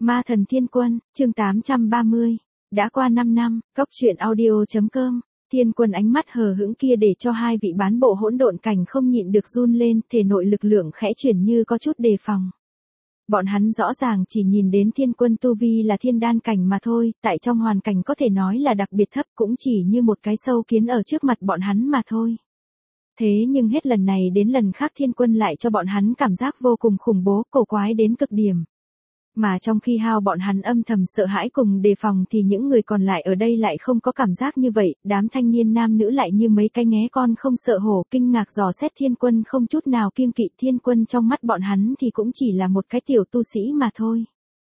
Ma thần thiên quân, chương 830. Đã qua 5 năm, Cốc truyện audio.com. Thiên quân ánh mắt hờ hững kia để cho hai vị bán bộ hỗn độn cảnh không nhịn được run lên, thể nội lực lượng khẽ chuyển như có chút đề phòng. Bọn hắn rõ ràng chỉ nhìn đến thiên quân tu vi là thiên đan cảnh mà thôi, tại trong hoàn cảnh có thể nói là đặc biệt thấp, cũng chỉ như một cái sâu kiến ở trước mặt bọn hắn mà thôi. Thế nhưng hết lần này đến lần khác thiên quân lại cho bọn hắn cảm giác vô cùng khủng bố, cổ quái đến cực điểm. Mà trong khi hao bọn hắn âm thầm sợ hãi cùng đề phòng thì những người còn lại ở đây lại không có cảm giác như vậy, đám thanh niên nam nữ lại như mấy cái nghé con không sợ hổ, kinh ngạc dò xét thiên quân không chút nào kiêng kỵ. Thiên quân trong mắt bọn hắn thì cũng chỉ là một cái tiểu tu sĩ mà thôi.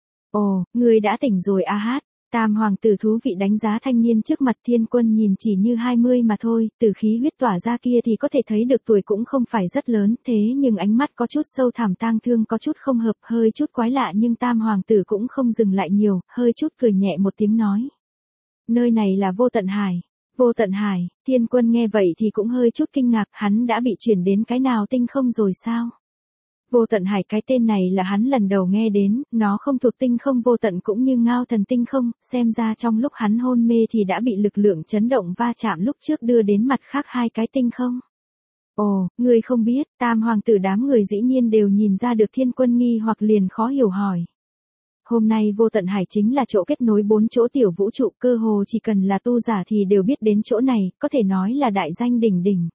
Ồ, ngươi đã tỉnh rồi a hát. Tam hoàng tử thú vị đánh giá thanh niên trước mặt. Thiên quân nhìn chỉ như 20 mà thôi, từ khí huyết tỏa ra kia thì có thể thấy được tuổi cũng không phải rất lớn, thế nhưng ánh mắt có chút sâu thẳm tang thương, có chút không hợp, hơi chút quái lạ, nhưng tam hoàng tử cũng không dừng lại nhiều, hơi chút cười nhẹ một tiếng nói. Nơi này là Vô Tận Hải. Vô Tận Hải, thiên quân nghe vậy thì cũng hơi chút kinh ngạc, hắn đã bị chuyển đến cái nào tinh không rồi sao? Vô Tận Hải, cái tên này là hắn lần đầu nghe đến, nó không thuộc tinh không vô tận cũng như Ngao Thần tinh không, xem ra trong lúc hắn hôn mê thì đã bị lực lượng chấn động va chạm lúc trước đưa đến mặt khác hai cái tinh không. Ồ, ngươi không biết, tam hoàng tử đám người dĩ nhiên đều nhìn ra được thiên quân nghi hoặc liền khó hiểu hỏi. Hôm nay Vô Tận Hải chính là chỗ kết nối 4 chỗ tiểu vũ trụ, cơ hồ chỉ cần là tu giả thì đều biết đến chỗ này, có thể nói là đại danh đỉnh đỉnh.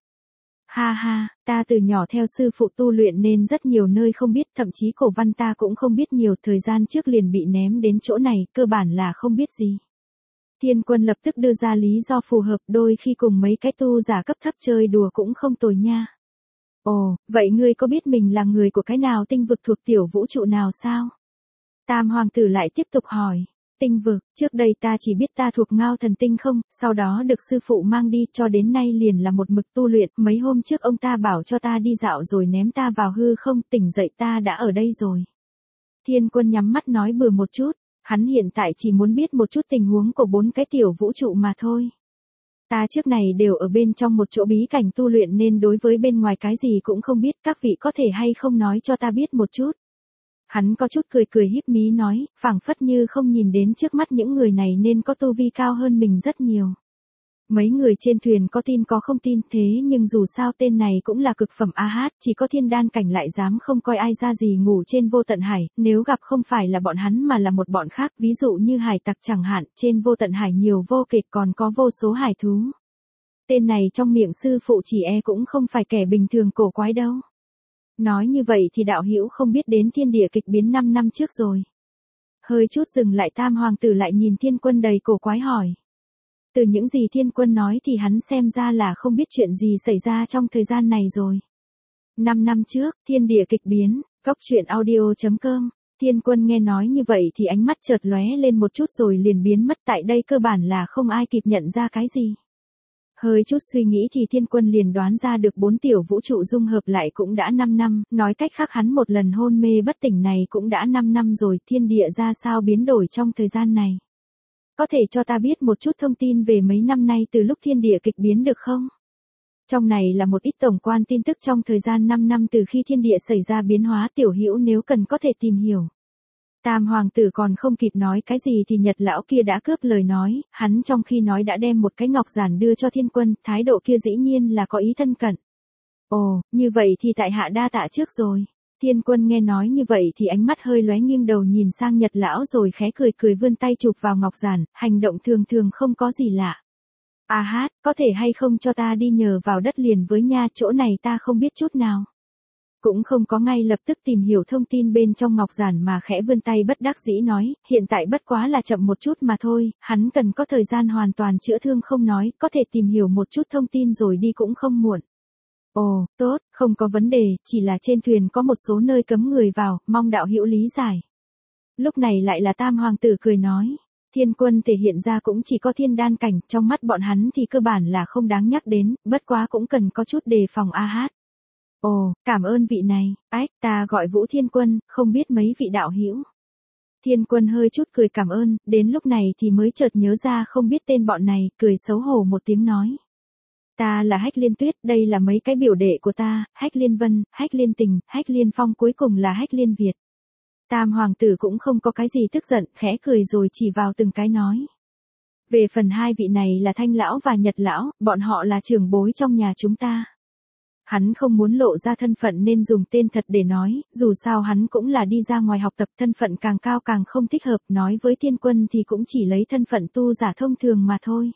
Ha ha, ta từ nhỏ theo sư phụ tu luyện nên rất nhiều nơi không biết, thậm chí cổ văn ta cũng không biết nhiều, thời gian trước liền bị ném đến chỗ này, cơ bản là không biết gì. Thiên quân lập tức đưa ra lý do phù hợp, đôi khi cùng mấy cái tu giả cấp thấp chơi đùa cũng không tồi nha. Ồ, vậy ngươi có biết mình là người của cái nào tinh vực thuộc tiểu vũ trụ nào sao? Tam hoàng tử lại tiếp tục hỏi. Tinh vực, trước đây ta chỉ biết ta thuộc Ngao Thần tinh không, sau đó được sư phụ mang đi, cho đến nay liền là một mực tu luyện, mấy hôm trước ông ta bảo cho ta đi dạo rồi ném ta vào hư không, tỉnh dậy ta đã ở đây rồi. Thiên quân nhắm mắt nói bừa một chút, hắn hiện tại chỉ muốn biết một chút tình huống của 4 cái tiểu vũ trụ mà thôi. Ta trước này đều ở bên trong một chỗ bí cảnh tu luyện nên đối với bên ngoài cái gì cũng không biết, các vị có thể hay không nói cho ta biết một chút. Hắn có chút cười cười híp mí nói, phảng phất như không nhìn đến trước mắt những người này nên có tu vi cao hơn mình rất nhiều. Mấy người trên thuyền có tin có không tin, thế nhưng dù sao tên này cũng là cực phẩm a hát, chỉ có thiên đan cảnh lại dám không coi ai ra gì ngủ trên Vô Tận Hải, nếu gặp không phải là bọn hắn mà là một bọn khác, ví dụ như hải tặc chẳng hạn, trên Vô Tận Hải nhiều vô kể, còn có vô số hải thú. Tên này trong miệng sư phụ chỉ cũng không phải kẻ bình thường cổ quái đâu. Nói như vậy thì đạo hữu không biết đến thiên địa kịch biến 5 năm trước rồi. Hơi chút dừng lại tam hoàng tử lại nhìn thiên quân đầy cổ quái hỏi. Từ những gì thiên quân nói thì hắn xem ra là không biết chuyện gì xảy ra trong thời gian này rồi. 5 năm trước, thiên địa kịch biến, Cốc truyện audio.com. Thiên quân nghe nói như vậy thì ánh mắt chợt lóe lên một chút rồi liền biến mất, tại đây cơ bản là không ai kịp nhận ra cái gì. Hơi chút suy nghĩ thì thiên quân liền đoán ra được 4 tiểu vũ trụ dung hợp lại cũng đã 5 năm, nói cách khác hắn một lần hôn mê bất tỉnh này cũng đã 5 năm rồi, thiên địa ra sao biến đổi trong thời gian này. Có thể cho ta biết một chút thông tin về mấy năm nay từ lúc thiên địa kịch biến được không? Trong này là một ít tổng quan tin tức trong thời gian 5 năm từ khi thiên địa xảy ra biến hóa, tiểu hữu nếu cần có thể tìm hiểu. Tam hoàng tử còn không kịp nói cái gì thì Nhật lão kia đã cướp lời nói, hắn trong khi nói đã đem một cái ngọc giản đưa cho thiên quân, thái độ kia dĩ nhiên là có ý thân cận. Ồ, như vậy thì tại hạ đa tạ trước rồi. Thiên quân nghe nói như vậy thì ánh mắt hơi lóe, nghiêng đầu nhìn sang Nhật lão rồi khẽ cười cười vươn tay chụp vào ngọc giản, hành động thường thường không có gì lạ. A hát, có thể hay không cho ta đi nhờ vào đất liền với nha, chỗ này ta không biết chút nào. Cũng không có ngay lập tức tìm hiểu thông tin bên trong ngọc giản mà khẽ vươn tay bất đắc dĩ nói, hiện tại bất quá là chậm một chút mà thôi, hắn cần có thời gian hoàn toàn chữa thương không nói, có thể tìm hiểu một chút thông tin rồi đi cũng không muộn. Ồ, tốt, không có vấn đề, chỉ là trên thuyền có một số nơi cấm người vào, mong đạo hữu lý giải. Lúc này lại là tam hoàng tử cười nói, thiên quân thể hiện ra cũng chỉ có thiên đan cảnh, trong mắt bọn hắn thì cơ bản là không đáng nhắc đến, bất quá cũng cần có chút đề phòng a hát. Ồ, cảm ơn vị này, ách, ta gọi Vũ Thiên Quân, không biết mấy vị đạo hữu. Thiên quân hơi chút cười cảm ơn, đến lúc này thì mới chợt nhớ ra không biết tên bọn này, cười xấu hổ một tiếng nói. Ta là Hách Liên Tuyết, đây là mấy cái biểu đệ của ta, Hách Liên Vân, Hách Liên Tình, Hách Liên Phong, cuối cùng là Hách Liên Việt. Tam hoàng tử cũng không có cái gì tức giận, khẽ cười rồi chỉ vào từng cái nói. Về phần hai vị này là Thanh lão và Nhật lão, bọn họ là trưởng bối trong nhà chúng ta. Hắn không muốn lộ ra thân phận nên dùng tên thật để nói, dù sao hắn cũng là đi ra ngoài học tập, thân phận càng cao càng không thích hợp, nói với Thiên Quân thì cũng chỉ lấy thân phận tu giả thông thường mà thôi.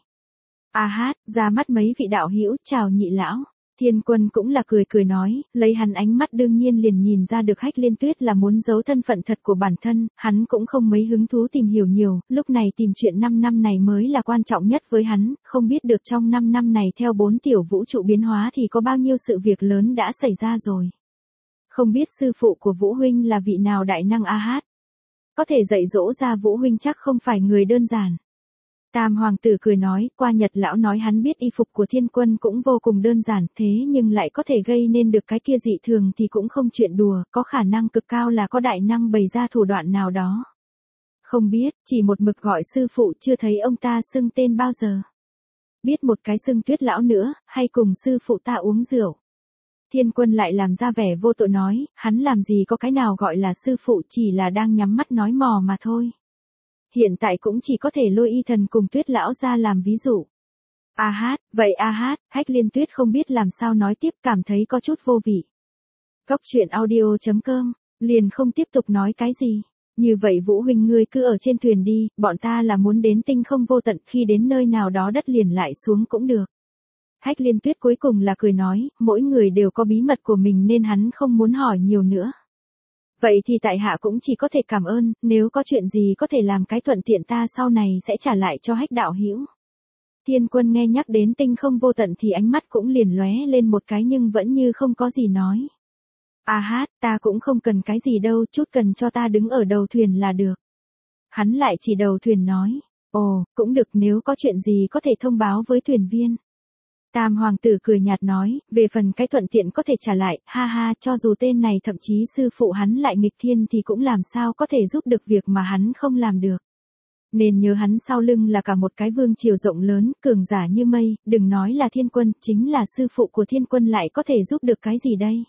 A hát, ra mắt mấy vị đạo hữu, chào Nhị lão. Thiên Quân cũng là cười cười nói, lấy hắn ánh mắt đương nhiên liền nhìn ra được Hách Liên Tuyết là muốn giấu thân phận thật của bản thân, hắn cũng không mấy hứng thú tìm hiểu nhiều, lúc này tìm chuyện 5 năm này mới là quan trọng nhất với hắn, không biết được trong 5 năm này theo 4 tiểu vũ trụ biến hóa thì có bao nhiêu sự việc lớn đã xảy ra rồi. Không biết sư phụ của Vũ huynh là vị nào đại năng A hát. Có thể dạy dỗ ra Vũ huynh chắc không phải người đơn giản. Tam hoàng tử cười nói, qua Nhật lão nói hắn biết y phục của Thiên Quân cũng vô cùng đơn giản, thế nhưng lại có thể gây nên được cái kia dị thường thì cũng không chuyện đùa, có khả năng cực cao là có đại năng bày ra thủ đoạn nào đó. Không biết, chỉ một mực gọi sư phụ, chưa thấy ông ta xưng tên bao giờ. Biết một cái xưng Tuyết lão nữa, hay cùng sư phụ ta uống rượu. Thiên Quân lại làm ra vẻ vô tội nói, hắn làm gì có cái nào gọi là sư phụ, chỉ là đang nhắm mắt nói mò mà thôi. Hiện tại cũng chỉ có thể lôi Y Thần cùng Tuyết lão ra làm ví dụ. A hát, vậy A hát, Hách Liên Tuyết không biết làm sao nói tiếp, cảm thấy có chút vô vị. Cốc truyện audio.com, liền không tiếp tục nói cái gì. Như vậy Vũ huynh ngươi cứ ở trên thuyền đi, bọn ta là muốn đến tinh không vô tận, khi đến nơi nào đó đất liền lại xuống cũng được. Hách Liên Tuyết cuối cùng là cười nói, mỗi người đều có bí mật của mình nên hắn không muốn hỏi nhiều nữa. Vậy thì tại hạ cũng chỉ có thể cảm ơn, nếu có chuyện gì có thể làm cái thuận tiện ta sau này sẽ trả lại cho Hách đạo hữu. Thiên Quân nghe nhắc đến tinh không vô tận thì ánh mắt cũng liền lóe lên một cái nhưng vẫn như không có gì nói. A hát, ta cũng không cần cái gì đâu, chút cần cho ta đứng ở đầu thuyền là được. Hắn lại chỉ đầu thuyền nói, ồ, cũng được, nếu có chuyện gì có thể thông báo với thuyền viên. Tam hoàng tử cười nhạt nói, về phần cái thuận tiện có thể trả lại, ha ha, cho dù tên này thậm chí sư phụ hắn lại nghịch thiên thì cũng làm sao có thể giúp được việc mà hắn không làm được. Nên nhớ hắn sau lưng là cả một cái vương triều rộng lớn, cường giả như mây, đừng nói là Thiên Quân, chính là sư phụ của Thiên Quân lại có thể giúp được cái gì đây.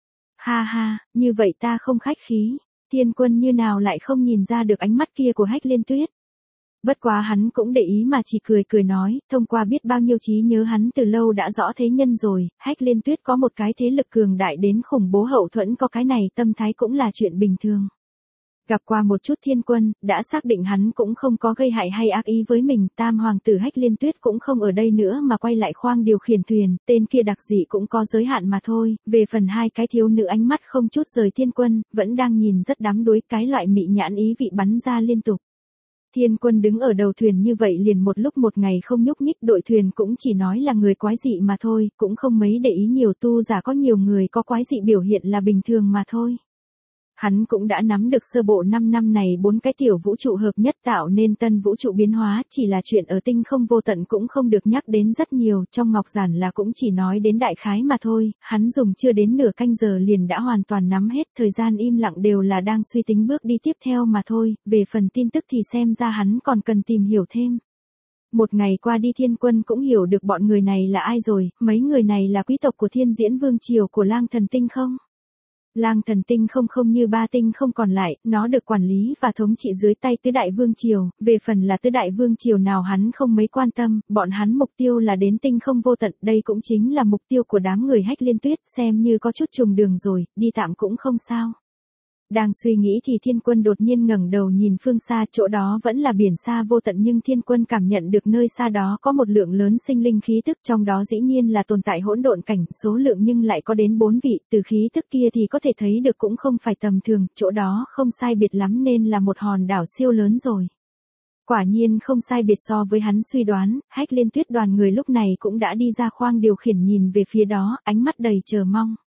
Ha ha, như vậy ta không khách khí. Thiên Quân như nào lại không nhìn ra được ánh mắt kia của Hách Liên Tuyết. Bất quá hắn cũng để ý mà chỉ cười cười nói, thông qua biết bao nhiêu trí nhớ hắn từ lâu đã rõ thế nhân rồi, Hách Liên Tuyết có một cái thế lực cường đại đến khủng bố, hậu thuẫn có cái này tâm thái cũng là chuyện bình thường. Gặp qua một chút Thiên Quân, đã xác định hắn cũng không có gây hại hay ác ý với mình, Tam hoàng tử Hách Liên Tuyết cũng không ở đây nữa mà quay lại khoang điều khiển thuyền, tên kia đặc dị cũng có giới hạn mà thôi, về phần hai cái thiếu nữ ánh mắt không chút rời Thiên Quân, vẫn đang nhìn rất đắm đuối, cái loại mị nhãn ý vị bắn ra liên tục. Thiên Quân đứng ở đầu thuyền như vậy liền một lúc một ngày không nhúc nhích, đội thuyền cũng chỉ nói là người quái dị mà thôi, cũng không mấy để ý nhiều, tu giả có nhiều người có quái dị biểu hiện là bình thường mà thôi. Hắn cũng đã nắm được sơ bộ 5 năm này 4 cái tiểu vũ trụ hợp nhất tạo nên tân vũ trụ biến hóa, chỉ là chuyện ở tinh không vô tận cũng không được nhắc đến rất nhiều, trong ngọc giản là cũng chỉ nói đến đại khái mà thôi, hắn dùng chưa đến nửa canh giờ liền đã hoàn toàn nắm hết, thời gian im lặng đều là đang suy tính bước đi tiếp theo mà thôi, về phần tin tức thì xem ra hắn còn cần tìm hiểu thêm. Một ngày qua đi Thiên Quân cũng hiểu được bọn người này là ai rồi, mấy người này là quý tộc của Thiên Diễn Vương Triều của Lang Thần Tinh không? Lang Thần Tinh không như ba tinh không còn lại, nó được quản lý và thống trị dưới tay Tứ Đại Vương Triều, về phần là Tứ Đại Vương Triều nào hắn không mấy quan tâm, bọn hắn mục tiêu là đến tinh không vô tận, đây cũng chính là mục tiêu của đám người Hách Liên Tuyết, xem như có chút trùng đường rồi, đi tạm cũng không sao. Đang suy nghĩ thì Thiên Quân đột nhiên ngẩng đầu nhìn phương xa, chỗ đó vẫn là biển xa vô tận nhưng Thiên Quân cảm nhận được nơi xa đó có một lượng lớn sinh linh khí tức, trong đó dĩ nhiên là tồn tại hỗn độn cảnh, số lượng nhưng lại có đến 4 vị, từ khí tức kia thì có thể thấy được cũng không phải tầm thường, chỗ đó không sai biệt lắm nên là một hòn đảo siêu lớn rồi. Quả nhiên không sai biệt so với hắn suy đoán, Hách Liên Tuyết đoàn người lúc này cũng đã đi ra khoang điều khiển nhìn về phía đó, ánh mắt đầy chờ mong.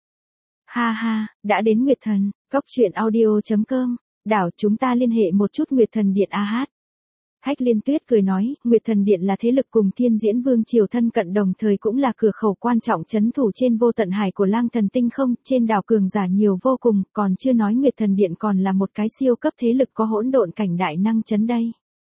Ha ha, đã đến Nguyệt Thần, cốc truyện audio.com, đảo chúng ta liên hệ một chút Nguyệt Thần Điện A hát. Hách Liên Tuyết cười nói, Nguyệt Thần Điện là thế lực cùng Thiên Diễn Vương Triều thân cận, đồng thời cũng là cửa khẩu quan trọng trấn thủ trên vô tận hải của Lang Thần Tinh không, trên đảo cường giả nhiều vô cùng, còn chưa nói Nguyệt Thần Điện còn là một cái siêu cấp thế lực có hỗn độn cảnh đại năng trấn đây.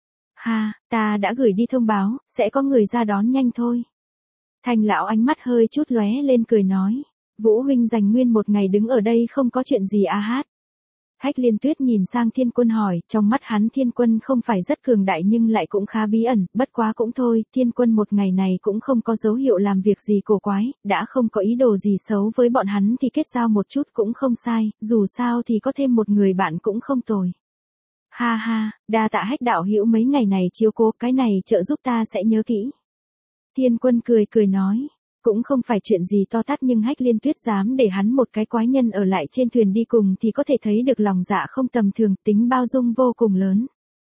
Ha, ta đã gửi đi thông báo, sẽ có người ra đón nhanh thôi. Thành lão ánh mắt hơi chút lóe lên cười nói. Vũ huynh dành nguyên một ngày đứng ở đây không có chuyện gì A hát. Hách Liên Tuyết nhìn sang Thiên Quân hỏi, trong mắt hắn Thiên Quân không phải rất cường đại nhưng lại cũng khá bí ẩn, bất quá cũng thôi, Thiên Quân một ngày này cũng không có dấu hiệu làm việc gì cổ quái, đã không có ý đồ gì xấu với bọn hắn thì kết giao một chút cũng không sai, dù sao thì có thêm một người bạn cũng không tồi. Ha ha, đa tạ Hách đạo hữu mấy ngày này chiếu cố, cái này trợ giúp ta sẽ nhớ kỹ. Thiên Quân cười cười nói. Cũng không phải chuyện gì to tát nhưng Hách Liên Tuyết dám để hắn một cái quái nhân ở lại trên thuyền đi cùng thì có thể thấy được lòng dạ không tầm thường, tính bao dung vô cùng lớn.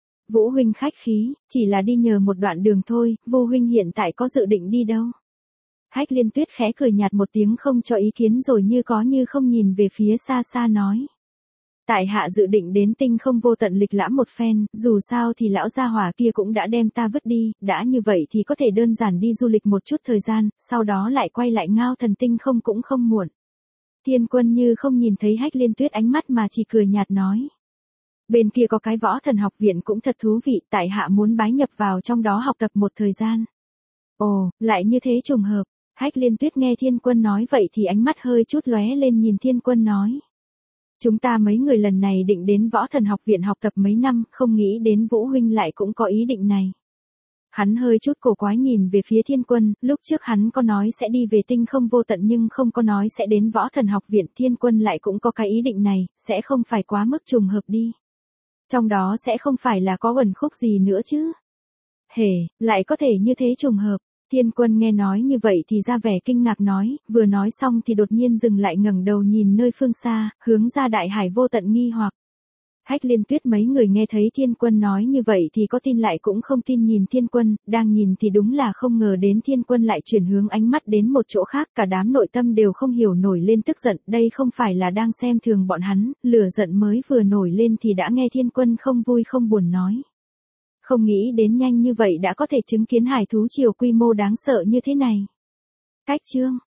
Vũ huynh khách khí, chỉ là đi nhờ một đoạn đường thôi, Vô huynh hiện tại có dự định đi đâu? Hách Liên Tuyết khẽ cười nhạt một tiếng không cho ý kiến rồi như có như không nhìn về phía xa xa nói. Tại hạ dự định đến tinh không vô tận lịch lãm một phen, dù sao thì lão gia hỏa kia cũng đã đem ta vứt đi, đã như vậy thì có thể đơn giản đi du lịch một chút thời gian, sau đó lại quay lại Ngao Thần tinh không cũng không muộn. Thiên Quân như không nhìn thấy Hách Liên Tuyết ánh mắt mà chỉ cười nhạt nói. Bên kia có cái Võ Thần học viện cũng thật thú vị, tại hạ muốn bái nhập vào trong đó học tập một thời gian. Ồ, lại như thế trùng hợp. Hách Liên Tuyết nghe Thiên Quân nói vậy thì ánh mắt hơi chút lóe lên nhìn Thiên Quân nói. Chúng ta mấy người lần này định đến Võ Thần học viện học tập mấy năm, không nghĩ đến Vũ huynh lại cũng có ý định này. Hắn hơi chút cổ quái nhìn về phía Thiên Quân, lúc trước hắn có nói sẽ đi về tinh không vô tận nhưng không có nói sẽ đến Võ Thần học viện, Thiên Quân lại cũng có cái ý định này, sẽ không phải quá mức trùng hợp đi. Trong đó sẽ không phải là có uẩn khúc gì nữa chứ. Hề, lại có thể như thế trùng hợp. Thiên Quân nghe nói như vậy thì ra vẻ kinh ngạc nói, vừa nói xong thì đột nhiên dừng lại ngẩng đầu nhìn nơi phương xa, hướng ra đại hải vô tận nghi hoặc. Hách Liên Tuyết mấy người nghe thấy Thiên Quân nói như vậy thì có tin lại cũng không tin nhìn Thiên Quân, đang nhìn thì đúng là không ngờ đến Thiên Quân lại chuyển hướng ánh mắt đến một chỗ khác, cả đám nội tâm đều không hiểu nổi lên tức giận, đây không phải là đang xem thường bọn hắn, lửa giận mới vừa nổi lên thì đã nghe Thiên Quân không vui không buồn nói. Không nghĩ đến nhanh như vậy đã có thể chứng kiến hải thú triều quy mô đáng sợ như thế này. Cách chương